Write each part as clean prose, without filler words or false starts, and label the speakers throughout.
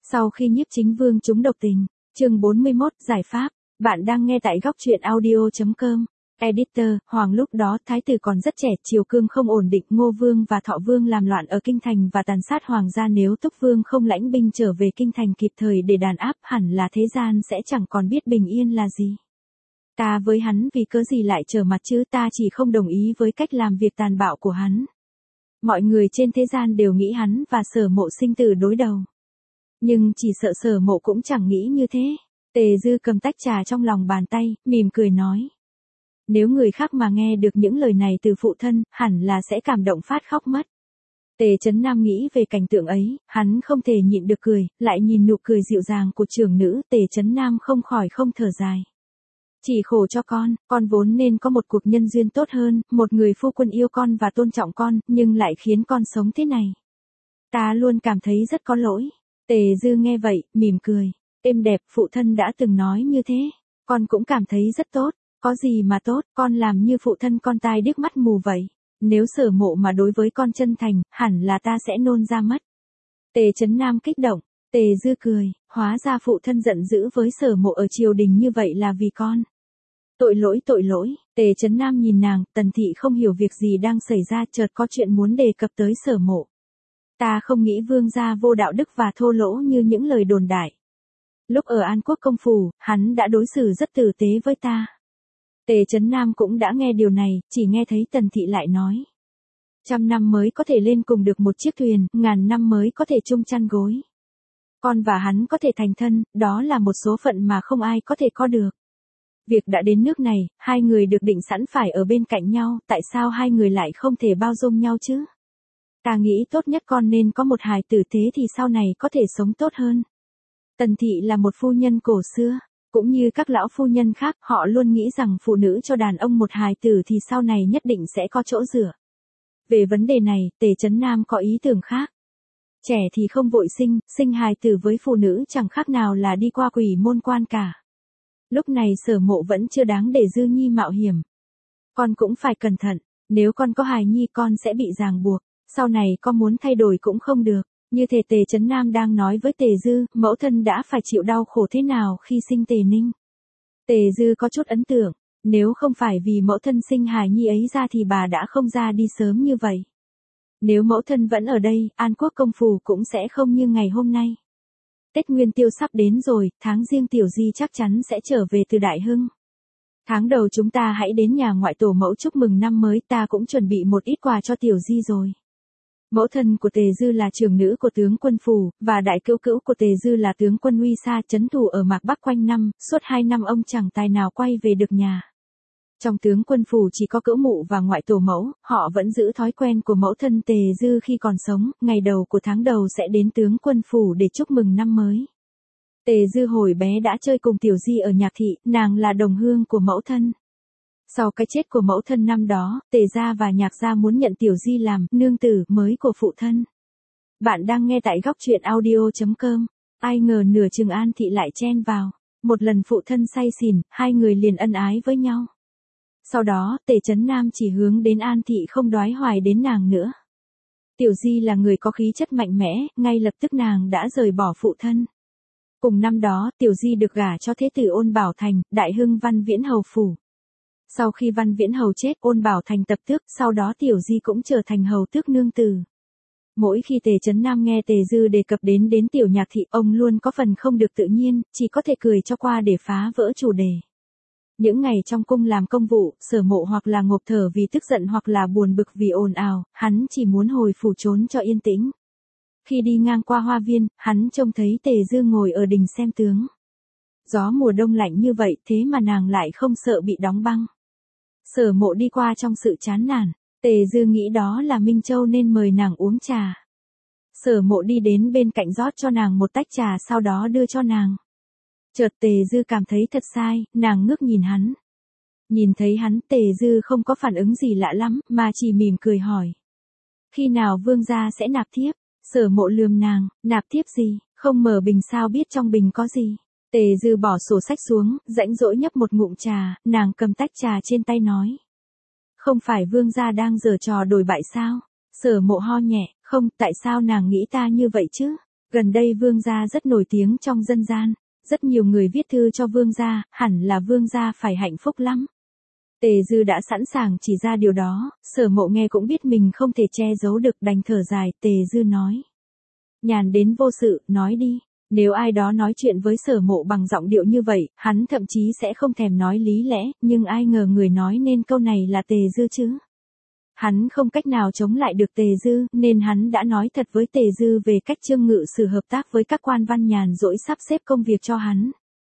Speaker 1: Sau khi Nhiếp Chính Vương trúng độc tình, chương 41, giải pháp, bạn đang nghe tại góc truyện audio.com. Editor, Hoàng lúc đó thái tử còn rất trẻ, triều cương không ổn định, Ngô Vương và Thọ Vương làm loạn ở kinh thành và tàn sát hoàng gia, nếu Túc Vương không lãnh binh trở về kinh thành kịp thời để đàn áp, hẳn là thế gian sẽ chẳng còn biết bình yên là gì. Ta với hắn vì cớ gì lại trở mặt chứ, ta chỉ không đồng ý với cách làm việc tàn bạo của hắn. Mọi người trên thế gian đều nghĩ hắn và Sở Mộ sinh tử đối đầu. Nhưng chỉ sợ Sở Mộ cũng chẳng nghĩ như thế. Tề Dư cầm tách trà trong lòng bàn tay, mỉm cười nói. Nếu người khác mà nghe được những lời này từ phụ thân, hẳn là sẽ cảm động phát khóc mất. Tề Chấn Nam nghĩ về cảnh tượng ấy, hắn không thể nhịn được cười, lại nhìn nụ cười dịu dàng của trưởng nữ, Tề Chấn Nam không khỏi không thở dài. Chỉ khổ cho con vốn nên có một cuộc nhân duyên tốt hơn, một người phu quân yêu con và tôn trọng con, nhưng lại khiến con sống thế này. Ta luôn cảm thấy rất có lỗi. Tề Dư nghe vậy, mỉm cười. Êm đẹp, phụ thân đã từng nói như thế. Con cũng cảm thấy rất tốt. Có gì mà tốt, con làm như phụ thân con tai điếc mắt mù vậy. Nếu Sở Mộ mà đối với con chân thành, hẳn là ta sẽ nôn ra mất. Tề Chấn Nam kích động. Tề Dư cười, hóa ra phụ thân giận dữ với Sở Mộ ở triều đình như vậy là vì con. Tội lỗi, Tề Chấn Nam nhìn nàng, Tần thị không hiểu việc gì đang xảy ra, chợt có chuyện muốn đề cập tới Sở Mộ. Ta không nghĩ vương gia vô đạo đức và thô lỗ như những lời đồn đại. Lúc ở An Quốc công phủ, hắn đã đối xử rất tử tế với ta. Tề Chấn Nam cũng đã nghe điều này, chỉ nghe thấy Tần thị lại nói. 100 năm mới có thể lên cùng được một chiếc thuyền, 1000 năm mới có thể chung chăn gối. Con và hắn có thể thành thân, đó là một số phận mà không ai có thể có được. Việc đã đến nước này, hai người được định sẵn phải ở bên cạnh nhau, tại sao hai người lại không thể bao dung nhau chứ? Ta nghĩ tốt nhất con nên có một hài tử, thế thì sau này có thể sống tốt hơn. Tần thị là một phu nhân cổ xưa, cũng như các lão phu nhân khác, họ luôn nghĩ rằng phụ nữ cho đàn ông một hài tử thì sau này nhất định sẽ có chỗ dựa. Về vấn đề này, Tề Chấn Nam có ý tưởng khác. Trẻ thì không vội sinh hài tử với phụ nữ chẳng khác nào là đi qua quỷ môn quan cả. Lúc này Sở Mộ vẫn chưa đáng để Dư Nhi mạo hiểm. Con cũng phải cẩn thận, nếu con có hài nhi con sẽ bị ràng buộc, sau này con muốn thay đổi cũng không được. Như thể Tề Chấn Nam đang nói với Tề Dư, mẫu thân đã phải chịu đau khổ thế nào khi sinh Tề Ninh. Tề Dư có chút ấn tượng, nếu không phải vì mẫu thân sinh hài nhi ấy ra thì bà đã không ra đi sớm như vậy. Nếu mẫu thân vẫn ở đây, An Quốc công phủ cũng sẽ không như ngày hôm nay. Tết Nguyên Tiêu sắp đến rồi, tháng Giêng Tiểu Di chắc chắn sẽ trở về từ Đại Hưng. Tháng đầu chúng ta hãy đến nhà ngoại tổ mẫu chúc mừng năm mới, ta cũng chuẩn bị một ít quà cho Tiểu Di rồi. Mẫu thân của Tề Dư là trưởng nữ của tướng quân phủ, và đại cữu cữu của Tề Dư là tướng quân Uy Sa trấn thủ ở Mạc Bắc quanh năm, suốt 2 năm ông chẳng tài nào quay về được nhà. Trong tướng quân phủ chỉ có cữu mụ và ngoại tổ mẫu, họ vẫn giữ thói quen của mẫu thân Tề Dư khi còn sống, ngày đầu của tháng đầu sẽ đến tướng quân phủ để chúc mừng năm mới. Tề Dư hồi bé đã chơi cùng Tiểu Di ở Nhạc thị, nàng là đồng hương của mẫu thân. Sau cái chết của mẫu thân năm đó, Tề gia và Nhạc gia muốn nhận Tiểu Di làm nương tử mới của phụ thân. Bạn đang nghe tại góc truyện audio.com. Ai ngờ nửa chừng An thị lại chen vào. Một lần phụ thân say xỉn, hai người liền ân ái với nhau. Sau đó, Tề Chấn Nam chỉ hướng đến An thị không đoái hoài đến nàng nữa. Tiểu Di là người có khí chất mạnh mẽ, ngay lập tức nàng đã rời bỏ phụ thân. Cùng năm đó, Tiểu Di được gả cho thế tử Ôn Bảo Thành, Đại Hưng Văn Viễn Hầu phủ. Sau khi Văn Viễn Hầu chết, Ôn Bảo Thành tập tước, sau đó Tiểu Di cũng trở thành hầu tước nương tử. Mỗi khi Tề Chấn Nam nghe Tề Dư đề cập đến Tiểu Nhạc thị, ông luôn có phần không được tự nhiên, chỉ có thể cười cho qua để phá vỡ chủ đề. Những ngày trong cung làm công vụ, Sở Mộ hoặc là ngộp thở vì tức giận hoặc là buồn bực vì ồn ào, hắn chỉ muốn hồi phủ trốn cho yên tĩnh. Khi đi ngang qua hoa viên, hắn trông thấy Tề Dư ngồi ở đình xem tướng. Gió mùa đông lạnh như vậy, thế mà nàng lại không sợ bị đóng băng. Sở Mộ đi qua trong sự chán nản, Tề Dư nghĩ đó là Minh Châu nên mời nàng uống trà. Sở Mộ đi đến bên cạnh rót cho nàng một tách trà, sau đó đưa cho nàng. Chợt Tề Dư cảm thấy thật sai, nàng ngước nhìn hắn. Nhìn thấy hắn, Tề Dư không có phản ứng gì lạ lắm, mà chỉ mỉm cười hỏi. Khi nào vương gia sẽ nạp thiếp? Sở Mộ lườm nàng, nạp thiếp gì, không mở bình sao biết trong bình có gì. Tề Dư bỏ sổ sách xuống, rãnh rỗi nhấp một ngụm trà, nàng cầm tách trà trên tay nói. Không phải vương gia đang giở trò đổi bại sao? Sở Mộ ho nhẹ, không, tại sao nàng nghĩ ta như vậy chứ? Gần đây vương gia rất nổi tiếng trong dân gian, rất nhiều người viết thư cho vương gia, hẳn là vương gia phải hạnh phúc lắm. Tề Dư đã sẵn sàng chỉ ra điều đó, Sở Mộ nghe cũng biết mình không thể che giấu được, đành thở dài. Tề Dư nói. Nhàn đến vô sự, nói đi. Nếu ai đó nói chuyện với Sở Mộ bằng giọng điệu như vậy, hắn thậm chí sẽ không thèm nói lý lẽ, nhưng ai ngờ người nói nên câu này là Tề Dư chứ. Hắn không cách nào chống lại được Tề Dư, nên hắn đã nói thật với Tề Dư về cách Trương Ngự Sử hợp tác với các quan văn nhàn rỗi sắp xếp công việc cho hắn.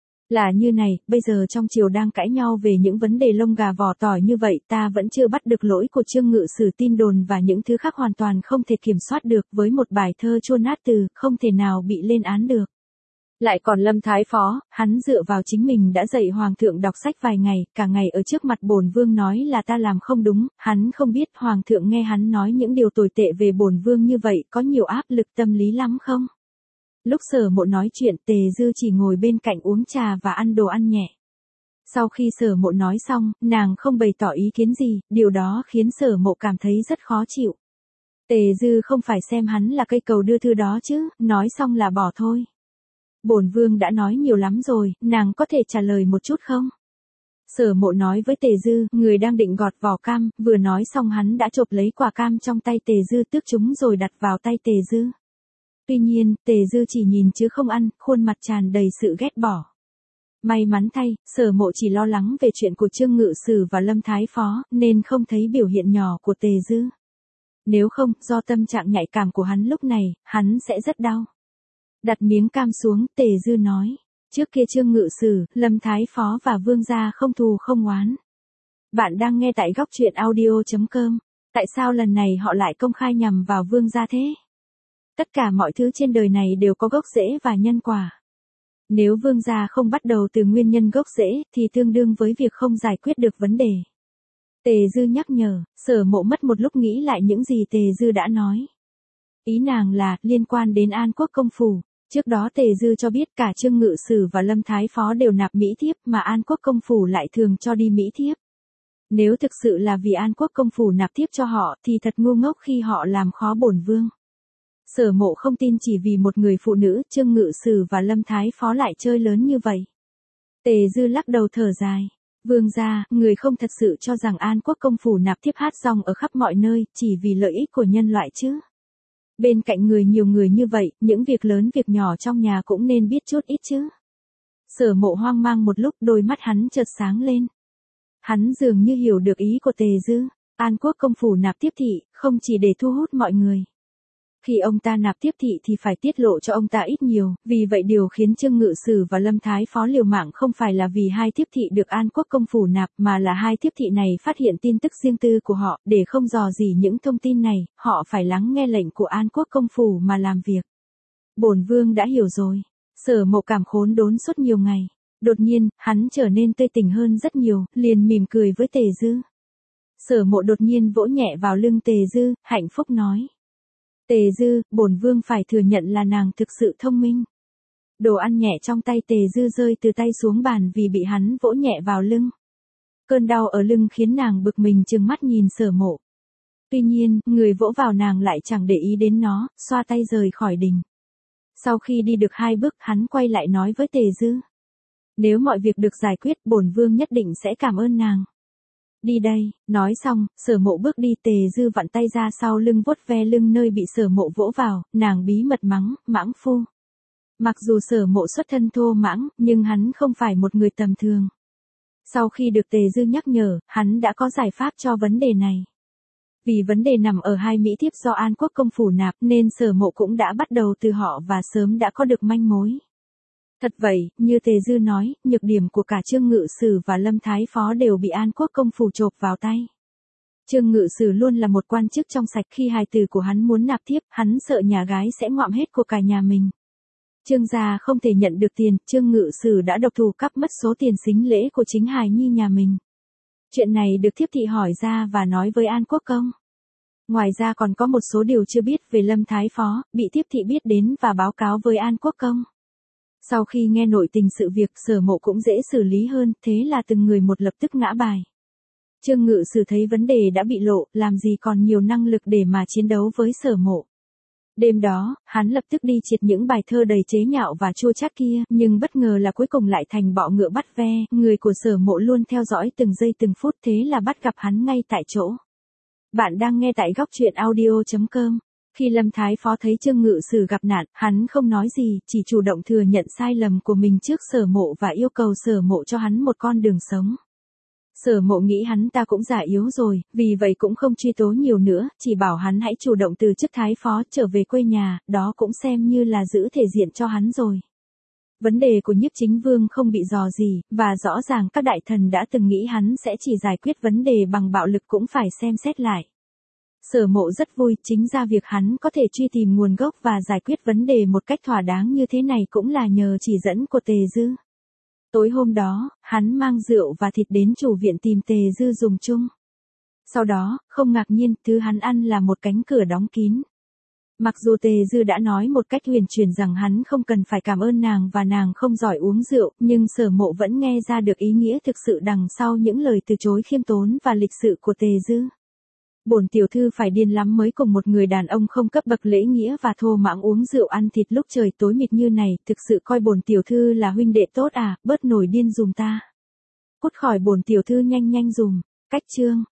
Speaker 1: Là như này, bây giờ trong triều đang cãi nhau về những vấn đề lông gà vỏ tỏi như vậy, ta vẫn chưa bắt được lỗi của Trương Ngự Sử, tin đồn và những thứ khác hoàn toàn không thể kiểm soát được, với một bài thơ chua nát từ, không thể nào bị lên án được. Lại còn Lâm Thái Phó, hắn dựa vào chính mình đã dạy Hoàng thượng đọc sách vài ngày, cả ngày ở trước mặt bổn vương nói là ta làm không đúng, hắn không biết Hoàng thượng nghe hắn nói những điều tồi tệ về bổn vương như vậy có nhiều áp lực tâm lý lắm không? Lúc Sở Mộ nói chuyện, Tề Dư chỉ ngồi bên cạnh uống trà và ăn đồ ăn nhẹ. Sau khi Sở Mộ nói xong, nàng không bày tỏ ý kiến gì, điều đó khiến Sở Mộ cảm thấy rất khó chịu. Tề Dư không phải xem hắn là cây cầu đưa thư đó chứ, nói xong là bỏ thôi. Bổn vương đã nói nhiều lắm rồi, nàng có thể trả lời một chút không? Sở Mộ nói với Tề Dư, người đang định gọt vỏ cam, vừa nói xong hắn đã chộp lấy quả cam trong tay Tề Dư, tước chúng rồi đặt vào tay Tề Dư. Tuy nhiên, Tề Dư chỉ nhìn chứ không ăn, khuôn mặt tràn đầy sự ghét bỏ. May mắn thay, Sở Mộ chỉ lo lắng về chuyện của Trương Ngự Sử và Lâm Thái Phó, nên không thấy biểu hiện nhỏ của Tề Dư. Nếu không, do tâm trạng nhạy cảm của hắn lúc này, hắn sẽ rất đau. Đặt miếng cam xuống, Tề Dư nói. Trước kia Trương Ngự Sử, Lâm Thái Phó và vương gia không thù không oán. Bạn đang nghe tại góc truyện audio.com. Tại sao lần này họ lại công khai nhằm vào vương gia thế? Tất cả mọi thứ trên đời này đều có gốc rễ và nhân quả. Nếu vương gia không bắt đầu từ nguyên nhân gốc rễ, thì tương đương với việc không giải quyết được vấn đề. Tề Dư nhắc nhở, Sở Mộ mất một lúc nghĩ lại những gì Tề Dư đã nói. Ý nàng là, liên quan đến An Quốc công phủ. Trước đó Tề Dư cho biết cả Trương Ngự Sử và Lâm Thái Phó đều nạp mỹ thiếp, mà An Quốc công phủ lại thường cho đi mỹ thiếp. Nếu thực sự là vì An Quốc công phủ nạp thiếp cho họ, thì thật ngu ngốc khi họ làm khó bổn vương. Sở Mộ không tin chỉ vì một người phụ nữ, Trương Ngự Sử và Lâm Thái Phó lại chơi lớn như vậy. Tề Dư lắc đầu thở dài. Vương gia, người không thật sự cho rằng An Quốc công phủ nạp thiếp hát rong ở khắp mọi nơi, chỉ vì lợi ích của nhân loại chứ. Bên cạnh nhiều người như vậy, những việc lớn việc nhỏ trong nhà cũng nên biết chút ít chứ. Sở Mộ hoang mang một lúc, đôi mắt hắn chợt sáng lên. Hắn dường như hiểu được ý của Tề Dư. An Quốc công phủ nạp tiếp thị, không chỉ để thu hút mọi người. Khi ông ta nạp tiếp thị thì phải tiết lộ cho ông ta ít nhiều, vì vậy điều khiến Trương Ngự Sử và Lâm Thái Phó liều mạng không phải là vì hai tiếp thị được An Quốc công phủ nạp, mà là hai tiếp thị này phát hiện tin tức riêng tư của họ, để không dò dỉ những thông tin này, họ phải lắng nghe lệnh của An Quốc công phủ mà làm việc. Bổn vương đã hiểu rồi. Sở Mộ cảm khốn đốn suốt nhiều ngày. Đột nhiên, hắn trở nên tươi tỉnh hơn rất nhiều, liền mỉm cười với Tề Dư. Sở Mộ đột nhiên vỗ nhẹ vào lưng Tề Dư, hạnh phúc nói. Tề Dư, bổn vương phải thừa nhận là nàng thực sự thông minh. Đồ ăn nhẹ trong tay Tề Dư rơi từ tay xuống bàn vì bị hắn vỗ nhẹ vào lưng. Cơn đau ở lưng khiến nàng bực mình trừng mắt nhìn Sở Mộ. Tuy nhiên, người vỗ vào nàng lại chẳng để ý đến nó, xoa tay rời khỏi đình. Sau khi đi được 2 bước, hắn quay lại nói với Tề Dư. Nếu mọi việc được giải quyết, bổn vương nhất định sẽ cảm ơn nàng. Đi đây, nói xong, Sở Mộ bước đi. Tề Dư vặn tay ra sau lưng vuốt ve lưng nơi bị Sở Mộ vỗ vào, nàng bí mật mắng, mãng phu. Mặc dù Sở Mộ xuất thân thô mãng, nhưng hắn không phải một người tầm thường. Sau khi được Tề Dư nhắc nhở, hắn đã có giải pháp cho vấn đề này. Vì vấn đề nằm ở hai mỹ thiếp do An Quốc công phủ nạp, nên Sở Mộ cũng đã bắt đầu từ họ và sớm đã có được manh mối. Thật vậy, như Tề Dư nói, nhược điểm của cả Trương Ngự Sử và Lâm Thái Phó đều bị An Quốc công phủ chộp vào tay. Trương Ngự Sử luôn là một quan chức trong sạch, khi hài tử của hắn muốn nạp thiếp, hắn sợ nhà gái sẽ ngoạm hết của cả nhà mình. Trương gia không thể nhận được tiền, Trương Ngự Sử đã độc thủ cắp mất số tiền sính lễ của chính hài nhi nhà mình. Chuyện này được thiếp thị hỏi ra và nói với An Quốc công. Ngoài ra còn có một số điều chưa biết về Lâm Thái Phó, bị thiếp thị biết đến và báo cáo với An Quốc công. Sau khi nghe nội tình sự việc, Sở Mộ cũng dễ xử lý hơn, thế là từng người một lập tức ngã bài. Trương Ngự Sử thấy vấn đề đã bị lộ, làm gì còn nhiều năng lực để mà chiến đấu với Sở Mộ. Đêm đó, hắn lập tức đi triệt những bài thơ đầy chế nhạo và chua chát kia, nhưng bất ngờ là cuối cùng lại thành bọ ngựa bắt ve, người của Sở Mộ luôn theo dõi từng giây từng phút, thế là bắt gặp hắn ngay tại chỗ. Bạn đang nghe tại góc truyện audio.com. Khi Lâm Thái Phó thấy Trương Ngự Sử gặp nạn, hắn không nói gì, chỉ chủ động thừa nhận sai lầm của mình trước Sở Mộ và yêu cầu Sở Mộ cho hắn một con đường sống. Sở Mộ nghĩ hắn ta cũng già yếu rồi, vì vậy cũng không truy tố nhiều nữa, chỉ bảo hắn hãy chủ động từ chức Thái Phó trở về quê nhà, đó cũng xem như là giữ thể diện cho hắn rồi. Vấn đề của Nhiếp Chính Vương không bị dò gì, và rõ ràng các đại thần đã từng nghĩ hắn sẽ chỉ giải quyết vấn đề bằng bạo lực cũng phải xem xét lại. Sở Mộ rất vui, chính ra việc hắn có thể truy tìm nguồn gốc và giải quyết vấn đề một cách thỏa đáng như thế này cũng là nhờ chỉ dẫn của Tề Dư. Tối hôm đó, hắn mang rượu và thịt đến chủ viện tìm Tề Dư dùng chung. Sau đó, không ngạc nhiên, thứ hắn ăn là một cánh cửa đóng kín. Mặc dù Tề Dư đã nói một cách huyền chuyển rằng hắn không cần phải cảm ơn nàng và nàng không giỏi uống rượu, nhưng Sở Mộ vẫn nghe ra được ý nghĩa thực sự đằng sau những lời từ chối khiêm tốn và lịch sự của Tề Dư. Bổn tiểu thư phải điên lắm mới cùng một người đàn ông không cấp bậc lễ nghĩa và thô mãng uống rượu ăn thịt lúc trời tối mịt như này, thực sự coi bổn tiểu thư là huynh đệ tốt à, bớt nổi điên dùm ta. Cút khỏi bổn tiểu thư nhanh nhanh dùm. Cách chương